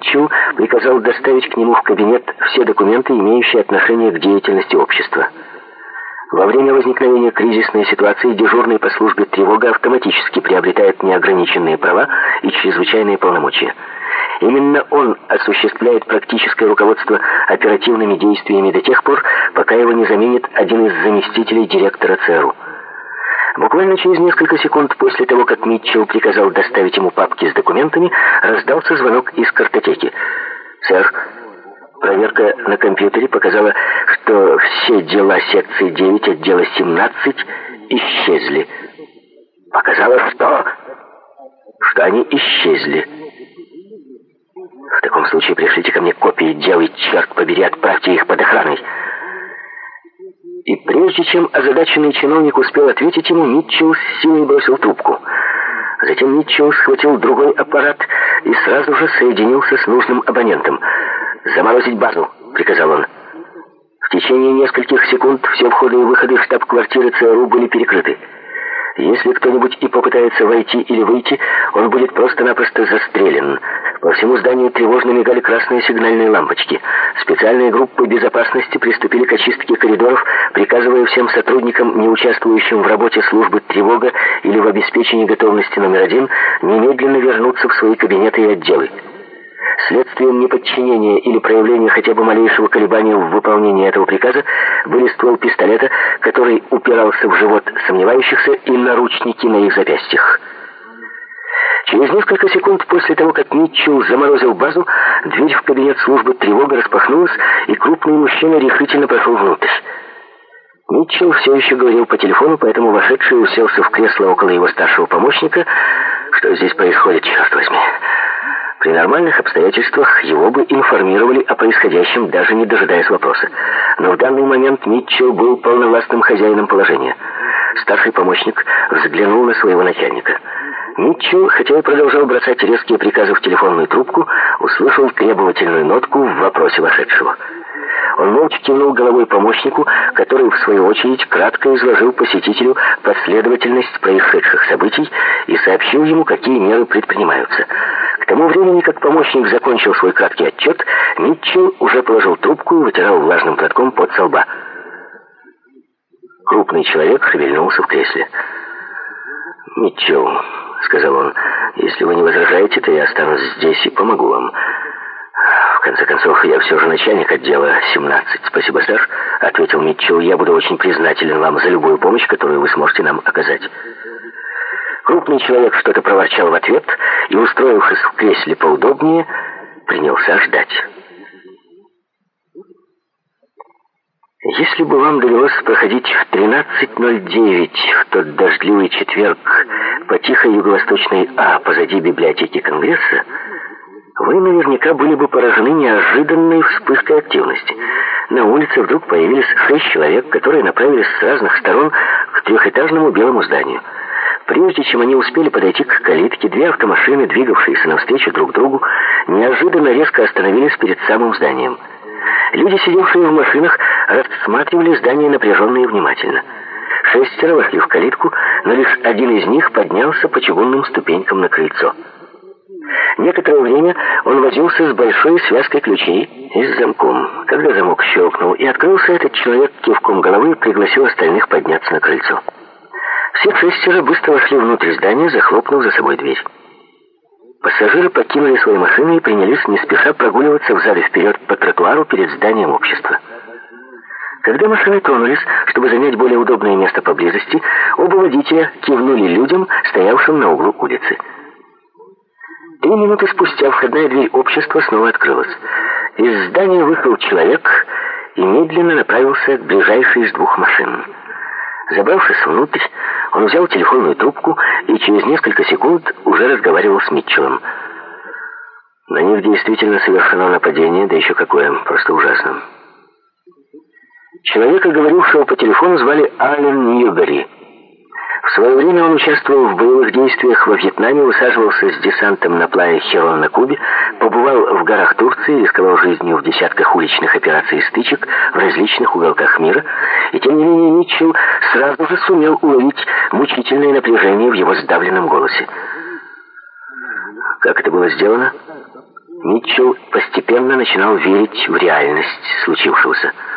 Митчелл приказал доставить к нему в кабинет все документы, имеющие отношение к деятельности общества. Во время возникновения кризисной ситуации дежурный по службе тревога автоматически приобретает неограниченные права и чрезвычайные полномочия. Именно он осуществляет практическое руководство оперативными действиями до тех пор, пока его не заменит один из заместителей директора ЦРУ. Буквально через несколько секунд после того, как Митчелл приказал доставить ему папки с документами, раздался звонок из картотеки. «Сэр, проверка на компьютере показала, что все дела секции 9 отдела 17 исчезли». «Показала что?» «Что они исчезли». «В таком случае пришлите ко мне копии дел и, черт побери, отправьте их под охраной». И прежде чем озадаченный чиновник успел ответить ему, Митчелл с силой бросил трубку. Затем Митчелл схватил другой аппарат и сразу же соединился с нужным абонентом. «Заморозить базу», — приказал он. В течение нескольких секунд все входы и выходы в штаб-квартиры ЦРУ были перекрыты. Если кто-нибудь и попытается войти или выйти, он будет просто-напросто застрелен. По всему зданию тревожно мигали красные сигнальные лампочки. Специальные группы безопасности приступили к очистке коридоров, приказывая всем сотрудникам, не участвующим в работе службы тревога или в обеспечении готовности номер 1, немедленно вернуться в свои кабинеты и отделы. Следствием неподчинения или проявления хотя бы малейшего колебания в выполнении этого приказа были ствол пистолета, который упирался в живот сомневающихся, и наручники на их запястьях. Через несколько секунд после того, как Митчелл заморозил базу, дверь в кабинет службы тревога распахнулась, и крупный мужчина решительно прошел внутрь. Митчелл все еще говорил по телефону, поэтому вошедший уселся в кресло около его старшего помощника. «Что здесь происходит, черт возьми?» При нормальных обстоятельствах его бы информировали о происходящем, даже не дожидаясь вопроса. Но в данный момент Митчелл был полновластным хозяином положения. Старший помощник взглянул на своего начальника. Митчелл, хотя и продолжал бросать резкие приказы в телефонную трубку, услышал требовательную нотку в вопросе вошедшего. Он молча кивнул головой помощнику, который, в свою очередь, кратко изложил посетителю последовательность происшедших событий и сообщил ему, какие меры предпринимаются. К тому времени, как помощник закончил свой краткий отчет, Митчелл уже положил трубку и вытирал влажным платком пот со лба. Крупный человек шевельнулся в кресле. «Митчелл», — сказал он, — «если вы не возражаете, то я останусь здесь и помогу вам. В конце концов, я все же начальник отдела 17. «Спасибо, сэр», — ответил Митчелл. «Я буду очень признателен вам за любую помощь, которую вы сможете нам оказать». Крупный человек что-то проворчал в ответ и, устроившись в кресле поудобнее, принялся ждать. Если бы вам довелось проходить в 13:09 в тот дождливый четверг по тихой юго-восточной А позади библиотеки Конгресса, вы наверняка были бы поражены неожиданной вспышкой активности. На улице вдруг появились 6 человек, которые направились с разных сторон к трехэтажному белому зданию. Прежде чем они успели подойти к калитке, 2 автомашины, двигавшиеся навстречу друг другу, неожиданно резко остановились перед самым зданием. Люди, сидевшие в машинах, рассматривали здание напряженно и внимательно. 6 вошли в калитку, но лишь один из них поднялся по чугунным ступенькам на крыльцо. Некоторое время он возился с большой связкой ключей и с замком. Когда замок щелкнул и открылся, этот человек кивком головы пригласил остальных подняться на крыльцо. Все 6 быстро вошли внутрь здания, захлопнув за собой дверь. Пассажиры покинули свои машины и принялись не спеша прогуливаться взад и вперед по тротуару перед зданием общества. Когда машины тронулись, чтобы занять более удобное место поблизости, оба водителя кивнули людям, стоявшим на углу улицы. 3 минуты спустя входная дверь общества снова открылась. Из здания вышел человек и медленно направился к ближайшей из 2 машин. Забравшись внутрь, он взял телефонную трубку и через несколько секунд уже разговаривал с Митчеллом. На них действительно совершено нападение, да еще какое, просто ужасно. Человека, говорившего по телефону, звали Аллен Ньюбери. В свое время он участвовал в боевых действиях во Вьетнаме, высаживался с десантом на плаве Херон на Кубе, побывал в горах Турции, рисковал жизнью в десятках уличных операций и стычек в различных уголках мира, и тем не менее Митчелл сразу же сумел уловить мучительное напряжение в его сдавленном голосе. Как это было сделано? Митчелл постепенно начинал верить в реальность случившегося.